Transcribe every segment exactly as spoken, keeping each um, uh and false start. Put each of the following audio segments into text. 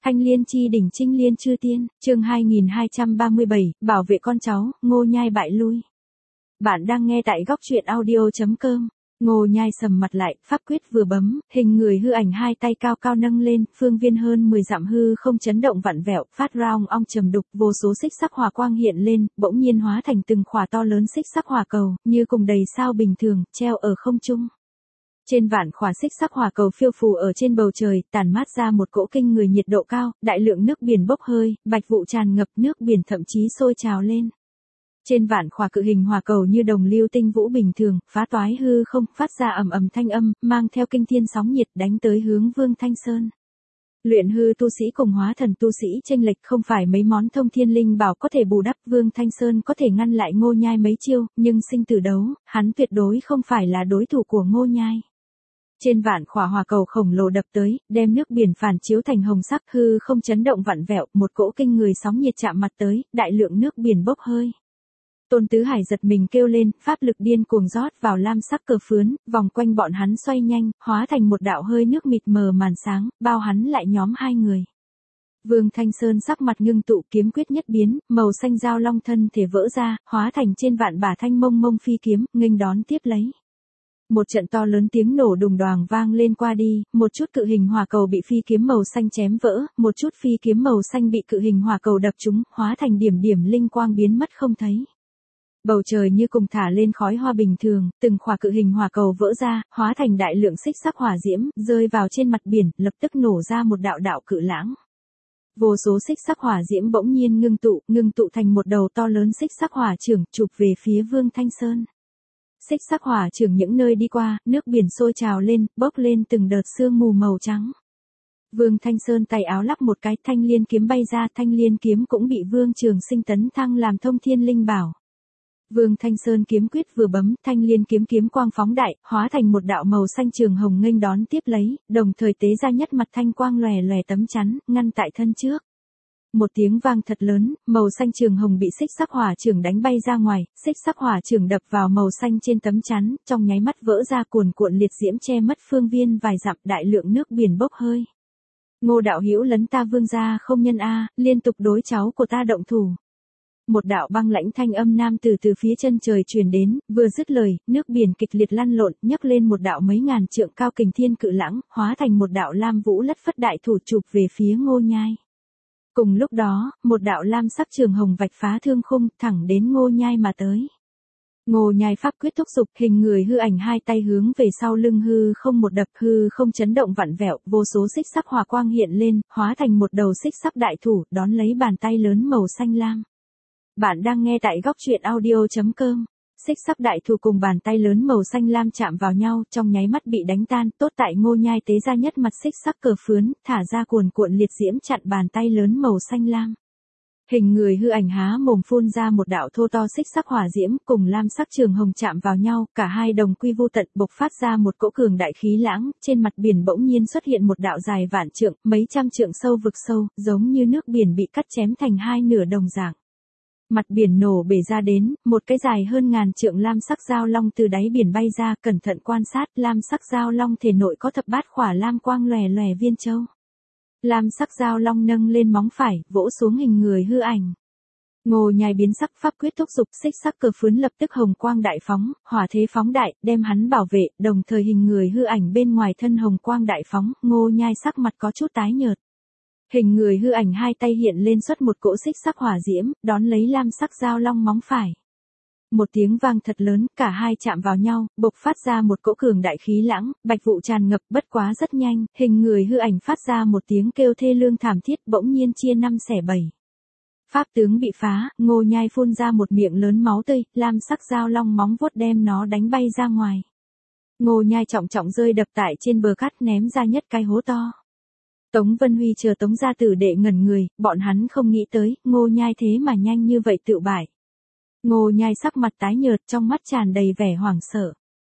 Thanh Liên chi đỉnh Trinh Liên chư tiên, chương hai nghìn hai trăm ba mươi bảy, bảo vệ con cháu, Ngô Nhai bại lui. Bạn đang nghe tại góc truyện audio chấm com. Ngô Nhai sầm mặt lại, pháp quyết vừa bấm, hình người hư ảnh hai tay cao cao nâng lên, phương viên hơn mười dặm hư không chấn động vặn vẹo, phát ra ong ong trầm đục, vô số xích sắc hỏa quang hiện lên, bỗng nhiên hóa thành từng khỏa to lớn xích sắc hỏa cầu, như cùng đầy sao bình thường, treo ở không trung. Trên vạn khỏa xích sắc hỏa cầu phiêu phù ở trên bầu trời, tản mát ra một cỗ kinh người nhiệt độ cao, đại lượng nước biển bốc hơi, bạch vụ tràn ngập, nước biển thậm chí sôi trào lên. Trên vạn khỏa cự hình hỏa cầu như đồng lưu tinh vũ bình thường, phá toái hư không, phát ra ầm ầm thanh âm, mang theo kinh thiên sóng nhiệt đánh tới hướng Vương Thanh Sơn. Luyện hư tu sĩ cùng hóa thần tu sĩ chênh lệch không phải mấy món thông thiên linh bảo có thể bù đắp, Vương Thanh Sơn có thể ngăn lại Ngô Nhai mấy chiêu, nhưng sinh tử đấu, hắn tuyệt đối không phải là đối thủ của Ngô Nhai. Trên vạn khỏa hỏa cầu khổng lồ đập tới, đem nước biển phản chiếu thành hồng sắc, hư không chấn động vặn vẹo, một cỗ kinh người sóng nhiệt chạm mặt tới, đại lượng nước biển bốc hơi. Tôn Tứ Hải giật mình kêu lên, pháp lực điên cuồng rót vào lam sắc cờ phướn, vòng quanh bọn hắn xoay nhanh, hóa thành một đạo hơi nước mịt mờ màn sáng, bao hắn lại nhóm hai người. Vương Thanh Sơn sắc mặt ngưng tụ, kiếm quyết nhất biến, màu xanh giao long thân thể vỡ ra, hóa thành trên vạn bả thanh mông mông phi kiếm, nghênh đón tiếp lấy. Một trận to lớn tiếng nổ đùng đoàng vang lên qua đi, một chút cự hình hỏa cầu bị phi kiếm màu xanh chém vỡ, một chút phi kiếm màu xanh bị cự hình hỏa cầu đập trúng, hóa thành điểm điểm linh quang biến mất không thấy. Bầu trời như cùng thả lên khói hoa bình thường, từng khỏa cự hình hỏa cầu vỡ ra, hóa thành đại lượng xích sắc hỏa diễm, rơi vào trên mặt biển, lập tức nổ ra một đạo đạo cự lãng. Vô số xích sắc hỏa diễm bỗng nhiên ngưng tụ, ngưng tụ thành một đầu to lớn xích sắc hỏa chưởng, chụp về phía Vương Thanh Sơn. Xích sắc hỏa chưởng những nơi đi qua, nước biển sôi trào lên, bốc lên từng đợt sương mù màu trắng. Vương Thanh Sơn tay áo lắc một cái, thanh liên kiếm bay ra, thanh liên kiếm cũng bị Vương Trường Sinh tấn thăng làm thông thiên linh bảo. Vương Thanh Sơn kiếm quyết vừa bấm, thanh liên kiếm kiếm quang phóng đại, hóa thành một đạo màu xanh trường hồng nghênh đón tiếp lấy, đồng thời tế ra nhất mặt thanh quang lòe lòe tấm chắn, ngăn tại thân trước. Một tiếng vang thật lớn, màu xanh trường hồng bị xích sắc hỏa chưởng đánh bay ra ngoài, xích sắc hỏa chưởng đập vào màu xanh trên tấm chắn, trong nháy mắt vỡ ra cuồn cuộn liệt diễm che mất phương viên vài dặm, đại lượng nước biển bốc hơi. Ngô đạo hữu lấn ta Vương gia không nhân a, liên tục đối cháu của ta động thủ. Một đạo băng lãnh thanh âm nam từ từ phía chân trời truyền đến, vừa dứt lời, nước biển kịch liệt lăn lộn, nhấc lên một đạo mấy ngàn trượng cao kình thiên cự lãng, hóa thành một đạo lam vũ lất phất đại thủ chụp về phía Ngô Nhai. Cùng lúc đó, một đạo lam sắc trường hồng vạch phá thương khung, thẳng đến Ngô Nhai mà tới. Ngô Nhai pháp quyết thúc giục, hình người hư ảnh hai tay hướng về sau lưng hư không một đập, hư không chấn động vặn vẹo, vô số xích sắc hỏa quang hiện lên, hóa thành một đầu xích sắc đại thủ, đón lấy bàn tay lớn màu xanh lam. Bạn đang nghe tại góc truyện audio chấm com. Xích sắc đại thủ cùng bàn tay lớn màu xanh lam chạm vào nhau, trong nháy mắt bị đánh tan, tốt tại Ngô Nhai tế ra nhất mặt xích sắc cờ phướn, thả ra cuồn cuộn liệt diễm chặn bàn tay lớn màu xanh lam. Hình người hư ảnh há mồm phun ra một đạo thô to xích sắc hỏa diễm, cùng lam sắc trường hồng chạm vào nhau, cả hai đồng quy vô tận, bộc phát ra một cỗ cường đại khí lãng, trên mặt biển bỗng nhiên xuất hiện một đạo dài vạn trượng, mấy trăm trượng sâu vực sâu, giống như nước biển bị cắt chém thành hai nửa đồng dạng. Mặt biển nổ bể ra đến, một cái dài hơn ngàn trượng lam sắc giao long từ đáy biển bay ra, cẩn thận quan sát, lam sắc giao long thể nội có thập bát khỏa lam quang lòe lòe viên châu. Lam sắc giao long nâng lên móng phải, vỗ xuống hình người hư ảnh. Ngô Nhai biến sắc, pháp quyết thúc giục, xích sắc cờ phướn lập tức hồng quang đại phóng, hỏa thế phóng đại, đem hắn bảo vệ, đồng thời hình người hư ảnh bên ngoài thân hồng quang đại phóng, Ngô Nhai sắc mặt có chút tái nhợt. Hình người hư ảnh hai tay hiện lên xuất một cỗ xích sắc hỏa diễm, đón lấy lam sắc giao long móng phải. Một tiếng vang thật lớn, cả hai chạm vào nhau, bộc phát ra một cỗ cường đại khí lãng, bạch vụ tràn ngập, bất quá rất nhanh, hình người hư ảnh phát ra một tiếng kêu thê lương thảm thiết, bỗng nhiên chia năm xẻ bảy. Pháp tướng bị phá, Ngô Nhai phun ra một miệng lớn máu tươi, lam sắc giao long móng vuốt đem nó đánh bay ra ngoài. Ngô Nhai trọng trọng rơi đập tại trên bờ cát, ném ra nhất cái hố to. Tống Vân Huy chờ Tống gia tử đệ ngẩn người, bọn hắn không nghĩ tới, Ngô Nhai thế mà nhanh như vậy tự bại. Ngô Nhai sắc mặt tái nhợt, trong mắt tràn đầy vẻ hoảng sợ.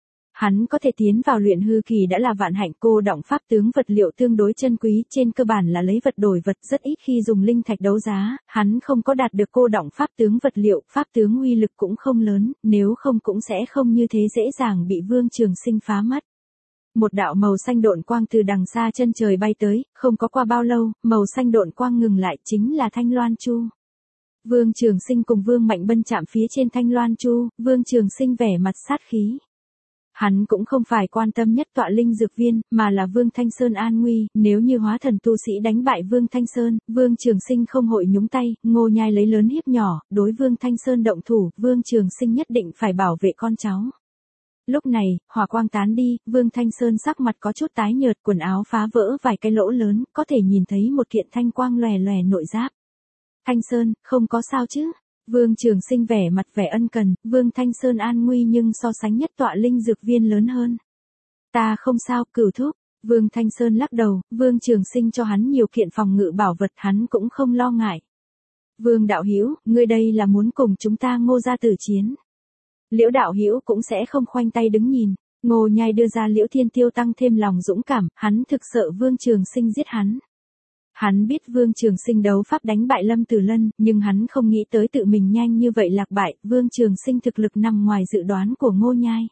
Hắn có thể tiến vào luyện hư kỳ đã là vạn hạnh, cô đọng pháp tướng vật liệu tương đối chân quý, trên cơ bản là lấy vật đổi vật, rất ít khi dùng linh thạch đấu giá, hắn không có đạt được cô đọng pháp tướng vật liệu, pháp tướng uy lực cũng không lớn, nếu không cũng sẽ không như thế dễ dàng bị Vương Trường Sinh phá mất. Một đạo màu xanh độn quang từ đằng xa chân trời bay tới, không có qua bao lâu, màu xanh độn quang ngừng lại, chính là Thanh Loan Chu. Vương Trường Sinh cùng Vương Mạnh Bân chạm phía trên Thanh Loan Chu, Vương Trường Sinh vẻ mặt sát khí. Hắn cũng không phải quan tâm nhất tọa linh dược viên, mà là Vương Thanh Sơn an nguy, nếu như hóa thần tu sĩ đánh bại Vương Thanh Sơn, Vương Trường Sinh không hội nhúng tay, Ngô Nhai lấy lớn hiếp nhỏ, đối Vương Thanh Sơn động thủ, Vương Trường Sinh nhất định phải bảo vệ con cháu. Lúc này, hỏa quang tán đi, Vương Thanh Sơn sắc mặt có chút tái nhợt, quần áo phá vỡ vài cái lỗ lớn, có thể nhìn thấy một kiện thanh quang lòe lòe nội giáp. Thanh Sơn, không có sao chứ? Vương Trường Sinh vẻ mặt vẻ ân cần, Vương Thanh Sơn an nguy nhưng so sánh nhất tọa linh dược viên lớn hơn. Ta không sao, Cửu thúc. Vương Thanh Sơn lắc đầu, Vương Trường Sinh cho hắn nhiều kiện phòng ngự bảo vật, hắn cũng không lo ngại. Vương đạo hữu, ngươi đây là muốn cùng chúng ta Ngô gia tử chiến. Liễu đạo hữu cũng sẽ không khoanh tay đứng nhìn. Ngô Nhai đưa ra Liễu Thiên Tiêu tăng thêm lòng dũng cảm, hắn thực sợ Vương Trường Sinh giết hắn. Hắn biết Vương Trường Sinh đấu pháp đánh bại Lâm Tử Lân, nhưng hắn không nghĩ tới tự mình nhanh như vậy lạc bại, Vương Trường Sinh thực lực nằm ngoài dự đoán của Ngô Nhai.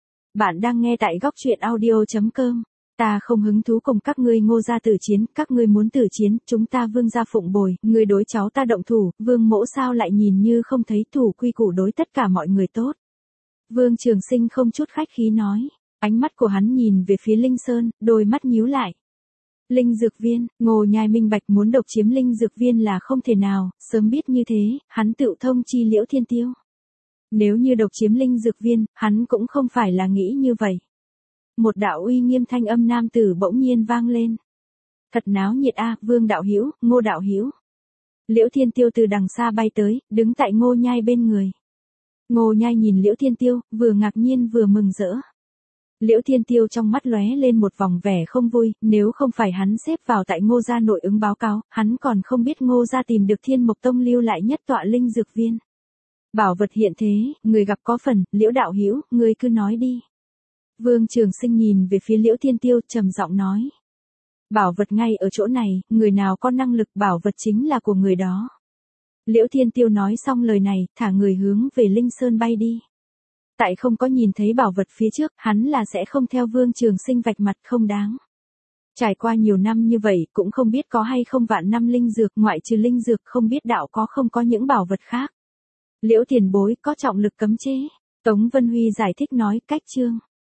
Bạn đang nghe tại góc truyện audio chấm com. Ta không hứng thú cùng các ngươi Ngô gia tử chiến, các ngươi muốn tử chiến, chúng ta Vương gia phụng bồi, ngươi đối cháu ta động thủ, Vương mỗ sao lại nhìn như không thấy thủ quy củ đối tất cả mọi người tốt. Vương Trường Sinh không chút khách khí nói, ánh mắt của hắn nhìn về phía Linh Sơn, đôi mắt nhíu lại. Linh dược viên, Ngô Nhai minh bạch muốn độc chiếm linh dược viên là không thể nào, sớm biết như thế, hắn tự thông chi Liễu Thiên Tiêu. Nếu như độc chiếm linh dược viên, hắn cũng không phải là nghĩ như vậy. Một đạo uy nghiêm thanh âm nam tử bỗng nhiên vang lên. Thật náo nhiệt a, Vương đạo hữu, Ngô đạo hữu. Liễu Thiên Tiêu từ đằng xa bay tới, đứng tại Ngô Nhai bên người. Ngô Nhai nhìn Liễu Thiên Tiêu, vừa ngạc nhiên vừa mừng rỡ. Liễu Thiên Tiêu trong mắt lóe lên một vòng vẻ không vui, nếu không phải hắn xếp vào tại Ngô gia nội ứng báo cáo, hắn còn không biết Ngô gia tìm được Thiên Mộc Tông lưu lại nhất tọa linh dược viên. Bảo vật hiện thế, người gặp có phần, Liễu đạo hữu, người cứ nói đi. Vương Trường Sinh nhìn về phía Liễu Thiên Tiêu trầm giọng nói. Bảo vật ngay ở chỗ này, người nào có năng lực bảo vật chính là của người đó. Liễu Thiên Tiêu nói xong lời này, thả người hướng về Linh Sơn bay đi. Tại không có nhìn thấy bảo vật phía trước, hắn là sẽ không theo Vương Trường Sinh vạch mặt không đáng. Trải qua nhiều năm như vậy, cũng không biết có hay không vạn năm linh dược, ngoại trừ linh dược không biết đạo có không có những bảo vật khác. Liễu tiền bối có trọng lực cấm chế. Tống Vân Huy giải thích nói cách chương.